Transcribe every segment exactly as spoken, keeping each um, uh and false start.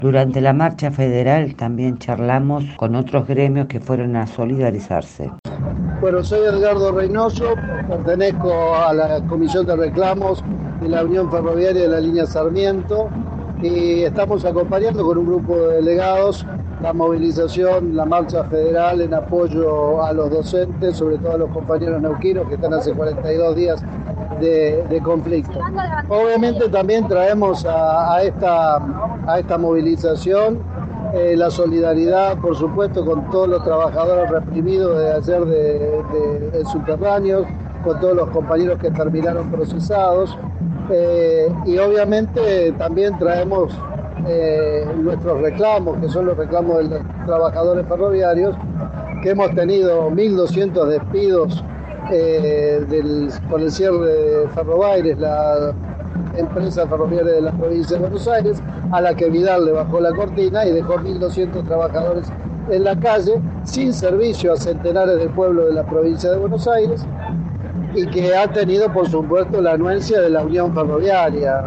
Durante la marcha federal también charlamos con otros gremios que fueron a solidarizarse. Bueno, soy Edgardo Reynoso, pertenezco a la Comisión de Reclamos de la Unión Ferroviaria de la Línea Sarmiento y estamos acompañando con un grupo de delegados la movilización, la marcha federal en apoyo a los docentes, sobre todo a los compañeros neuquinos que están hace cuarenta y dos días de, de conflicto. Obviamente también traemos a, a, esta, a esta movilización eh, la solidaridad, por supuesto, con todos los trabajadores reprimidos de ayer de, de, de subterráneos, con todos los compañeros que terminaron procesados eh, y obviamente también traemos Eh, nuestros reclamos, que son los reclamos de los trabajadores ferroviarios, que hemos tenido mil doscientos despidos eh, del, con el cierre de Ferrobaires, la empresa ferroviaria de la provincia de Buenos Aires, a la que Vidal le bajó la cortina y dejó mil doscientos trabajadores en la calle, sin servicio a centenares del pueblo de la provincia de Buenos Aires, y que ha tenido, por supuesto, la anuencia de la Unión Ferroviaria,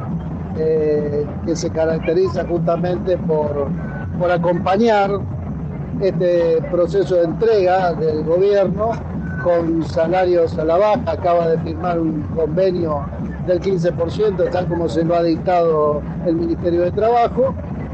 Eh, que se caracteriza justamente por, por acompañar este proceso de entrega del gobierno con salarios a la baja. Acaba de firmar un convenio del quince por ciento, tal como se lo ha dictado el Ministerio de Trabajo,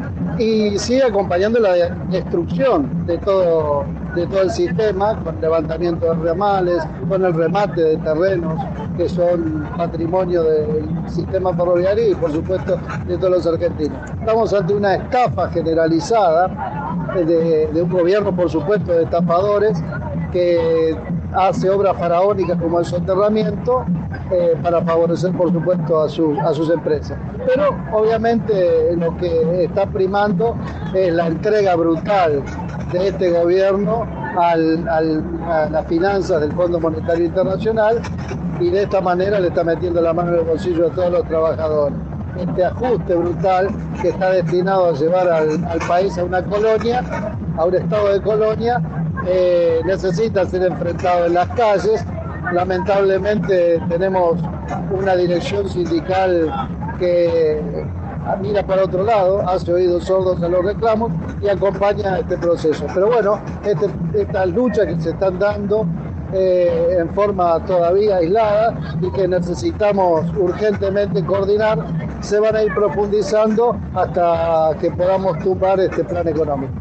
y sigue acompañando la destrucción de todo, de todo el sistema, con levantamiento de ramales, con el remate de terrenos que son patrimonio del sistema ferroviario y por supuesto de todos los argentinos. Estamos ante una estafa generalizada de, de un gobierno, por supuesto, de estafadores, que hace obras faraónicas como el soterramiento eh, para favorecer, por supuesto, a, su, a sus empresas. Pero obviamente lo que está primando es la entrega brutal de este gobierno al, al, a las finanzas del Fondo Monetario Internacional, y de esta manera le está metiendo la mano en el bolsillo a todos los trabajadores. Este ajuste brutal que está destinado a llevar al, al país a una colonia, a un estado de colonia, eh, necesita ser enfrentado en las calles. Lamentablemente tenemos una dirección sindical que mira para otro lado, hace oídos sordos a los reclamos y acompaña este proceso. Pero bueno, este, estas luchas que se están dando eh, en forma todavía aislada y que necesitamos urgentemente coordinar, se van a ir profundizando hasta que podamos tumbar este plan económico.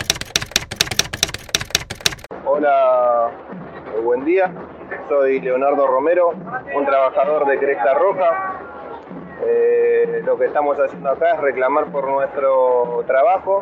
Hola, buen día. Soy Leonardo Romero, un trabajador de Cresta Roja. Eh, lo que estamos haciendo acá es reclamar por nuestro trabajo.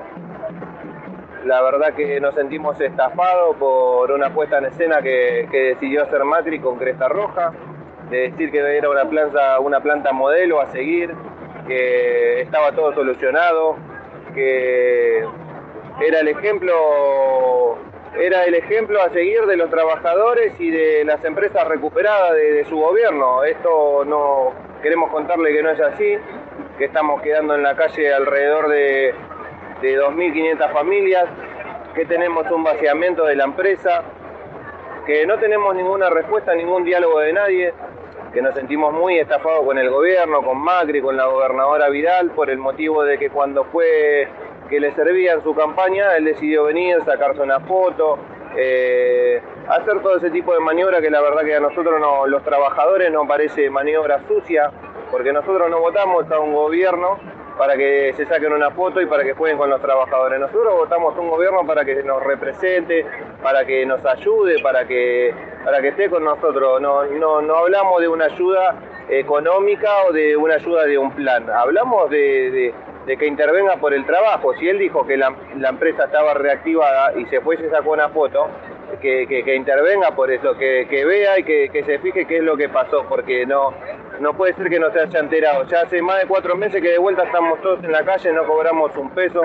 La verdad que nos sentimos estafados por una puesta en escena que, que decidió hacer Macri con Cresta Roja, de decir que era una planta, una planta modelo a seguir, que estaba todo solucionado, que era el ejemplo, era el ejemplo a seguir de los trabajadores y de las empresas recuperadas de, de su gobierno. Esto no queremos contarle que no es así, que estamos quedando en la calle alrededor de, de dos mil quinientas familias, que tenemos un vaciamiento de la empresa, que no tenemos ninguna respuesta, ningún diálogo de nadie, que nos sentimos muy estafados con el gobierno, con Macri, con la gobernadora Vidal, por el motivo de que cuando fue que le servía en su campaña, él decidió venir, sacarse una foto, eh, hacer todo ese tipo de maniobra que la verdad que a nosotros, no, los trabajadores, nos parece maniobra sucia, porque nosotros no votamos a un gobierno para que se saquen una foto y para que jueguen con los trabajadores. Nosotros votamos a un gobierno para que nos represente, para que nos ayude, para que, para que esté con nosotros. No, no, no hablamos de una ayuda económica o de una ayuda de un plan. Hablamos de, de, de que intervenga por el trabajo. Si él dijo que la, la empresa estaba reactivada y se fue y se sacó una foto, que, que, que intervenga por eso, que, que vea y que, que se fije qué es lo que pasó, porque no, no puede ser que no se haya enterado. Ya hace más de cuatro meses que de vuelta estamos todos en la calle, no cobramos un peso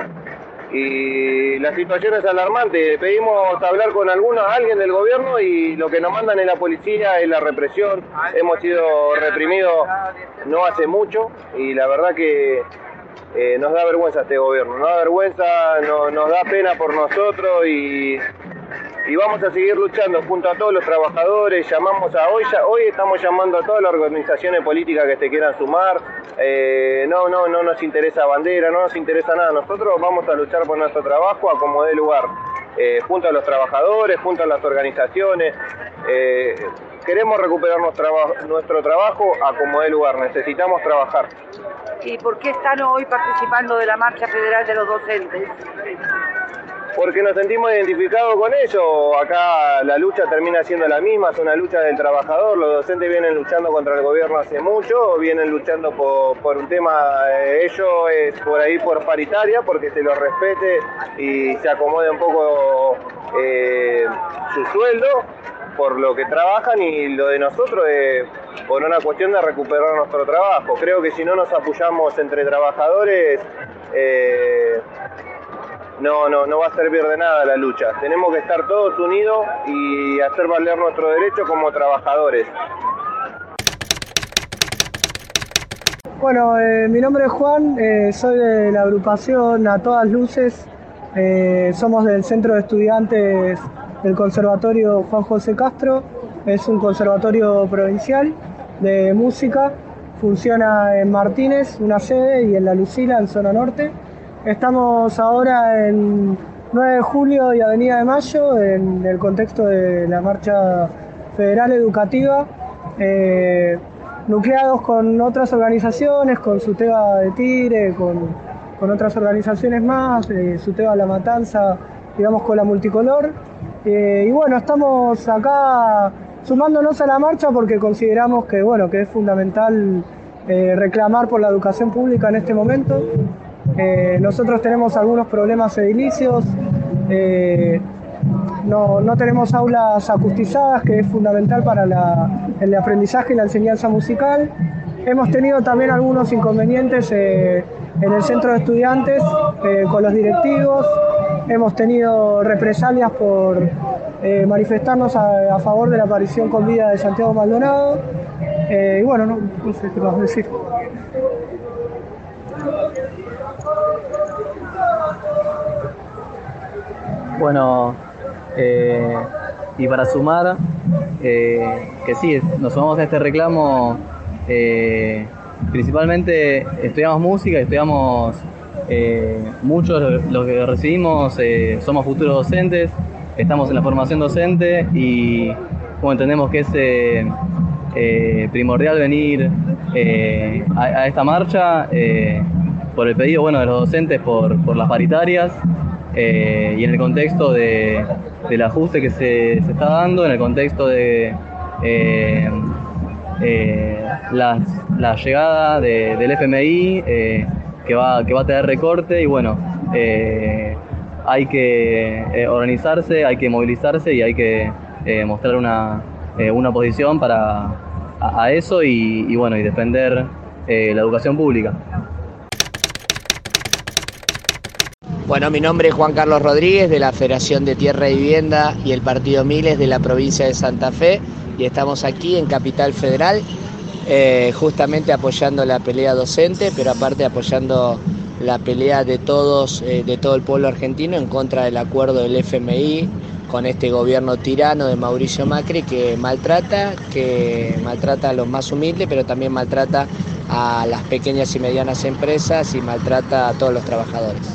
y la situación es alarmante. Pedimos hablar con alguna, alguien del gobierno y lo que nos mandan es la policía, es la represión. Hemos sido reprimidos no hace mucho y la verdad que eh, nos da vergüenza este gobierno, nos da vergüenza, no, nos da pena por nosotros y y vamos a seguir luchando junto a todos los trabajadores. Llamamos a hoy, ya, hoy estamos llamando a todas las organizaciones políticas que se quieran sumar. Eh, no, no, no nos interesa bandera, no nos interesa nada. Nosotros vamos a luchar por nuestro trabajo a como dé lugar, eh, junto a los trabajadores, junto a las organizaciones. Eh, queremos recuperar nuestro, nuestro trabajo a como dé lugar, necesitamos trabajar. ¿Y por qué están hoy participando de la Marcha Federal de los Docentes? Porque nos sentimos identificados con ellos. Acá la lucha termina siendo la misma, es una lucha del trabajador. Los docentes vienen luchando contra el gobierno hace mucho, vienen luchando por, por un tema, eh, ellos es por ahí por paritaria, porque se los respete y se acomode un poco eh, su sueldo por lo que trabajan, y lo de nosotros es por una cuestión de recuperar nuestro trabajo. Creo que si no nos apoyamos entre trabajadores, eh, No, no, no va a servir de nada la lucha. Tenemos que estar todos unidos y hacer valer nuestro derecho como trabajadores. Bueno, eh, mi nombre es Juan, eh, soy de la agrupación A Todas Luces, eh, somos del Centro de Estudiantes del Conservatorio Juan José Castro, es un conservatorio provincial de música, funciona en Martínez, una sede, y en La Lucila, en zona norte. Estamos ahora en nueve de julio y Avenida de Mayo en el contexto de la Marcha Federal Educativa, eh, nucleados con otras organizaciones, con Suteba de Tigre, con, con otras organizaciones más, eh, Suteba La Matanza, digamos con la Multicolor. Eh, y bueno, estamos acá sumándonos a la marcha porque consideramos que, bueno, que es fundamental eh, reclamar por la educación pública en este momento. Eh, nosotros tenemos algunos problemas edilicios, eh, no, no tenemos aulas acustizadas, que es fundamental para la, el aprendizaje y la enseñanza musical. Hemos tenido también algunos inconvenientes eh, en el centro de estudiantes eh, con los directivos. Hemos tenido represalias por eh, manifestarnos a, a favor de la aparición con vida de Santiago Maldonado. Eh, y bueno, no, no sé qué más decir. Bueno, eh, y para sumar, eh, que sí, nos sumamos a este reclamo, eh, principalmente estudiamos música, estudiamos eh, muchos los que recibimos, eh, somos futuros docentes, estamos en la formación docente y como entendemos que es eh, eh, primordial venir eh, a, a esta marcha eh, por el pedido, bueno, de los docentes por, por las paritarias. Eh, y en el contexto de, del ajuste que se, se está dando, en el contexto de eh, eh, la, la llegada de, del F M I, eh, que, va, que va a tener recorte, y bueno, eh, hay que eh, organizarse, hay que movilizarse y hay que eh, mostrar una, eh, una posición para, a, a eso y, y, bueno, y defender eh, la educación pública. Bueno, mi nombre es Juan Carlos Rodríguez, de la Federación de Tierra y Vivienda y el Partido Miles de la provincia de Santa Fe, y estamos aquí en Capital Federal eh, justamente apoyando la pelea docente, pero aparte apoyando la pelea de todos, eh, de todo el pueblo argentino en contra del acuerdo del F M I con este gobierno tirano de Mauricio Macri, que maltrata, que maltrata a los más humildes, pero también maltrata a las pequeñas y medianas empresas y maltrata a todos los trabajadores.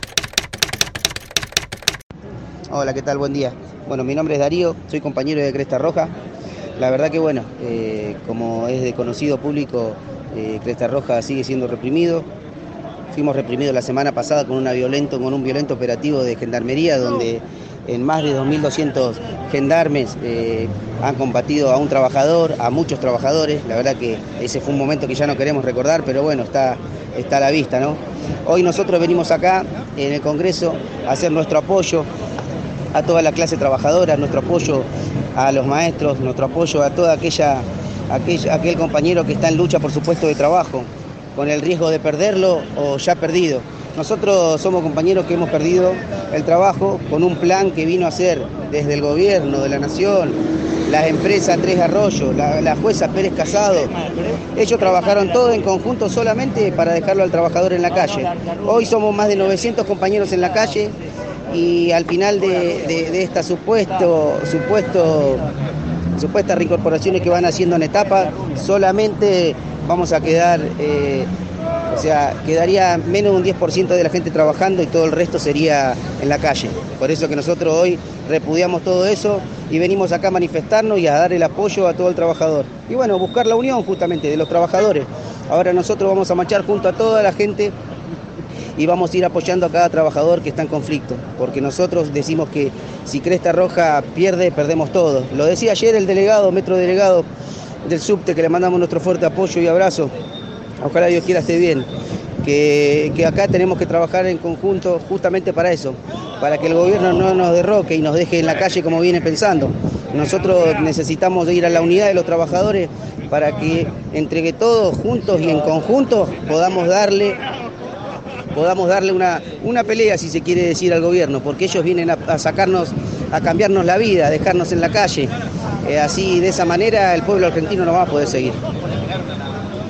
Hola, ¿qué tal? Buen día. Bueno, mi nombre es Darío, soy compañero de Cresta Roja. La verdad que bueno, eh, como es de conocido público, eh, Cresta Roja sigue siendo reprimido. Fuimos reprimidos la semana pasada con, una violento, con un violento operativo de gendarmería, donde en más de dos mil doscientos gendarmes eh, han combatido a un trabajador, a muchos trabajadores. La verdad que ese fue un momento que ya no queremos recordar, pero bueno, está, está a la vista, ¿no? Hoy nosotros venimos acá en el Congreso a hacer nuestro apoyo a toda la clase trabajadora, nuestro apoyo a los maestros, nuestro apoyo a toda aquella, aquel, aquel compañero que está en lucha por su puesto de trabajo, con el riesgo de perderlo o ya perdido. Nosotros somos compañeros que hemos perdido el trabajo con un plan que vino a hacer desde el gobierno de la nación, las empresas Tres Arroyos, la, la jueza Pérez Casado. Ellos trabajaron todo en conjunto solamente para dejarlo al trabajador en la calle. Hoy somos más de novecientos compañeros en la calle, y al final de, de, de esta supuesto, supuesto, supuestas reincorporaciones que van haciendo en etapa, solamente vamos a quedar, eh, o sea, quedaría menos de un diez por ciento de la gente trabajando y todo el resto sería en la calle. Por eso que nosotros hoy repudiamos todo eso y venimos acá a manifestarnos y a dar el apoyo a todo el trabajador. Y bueno, buscar la unión justamente de los trabajadores. Ahora nosotros vamos a marchar junto a toda la gente y vamos a ir apoyando a cada trabajador que está en conflicto, porque nosotros decimos que si Cresta Roja pierde, perdemos todo. Lo decía ayer el delegado, metro delegado del subte, que le mandamos nuestro fuerte apoyo y abrazo. Ojalá Dios quiera esté bien, que, que acá tenemos que trabajar en conjunto justamente para eso, para que el gobierno no nos derroque y nos deje en la calle como viene pensando. Nosotros necesitamos ir a la unidad de los trabajadores para que entre todos juntos y en conjunto podamos darle podamos darle una, una pelea, si se quiere decir, al gobierno, porque ellos vienen a, a sacarnos, a cambiarnos la vida, a dejarnos en la calle. Eh, así, de esa manera, el pueblo argentino no va a poder seguir.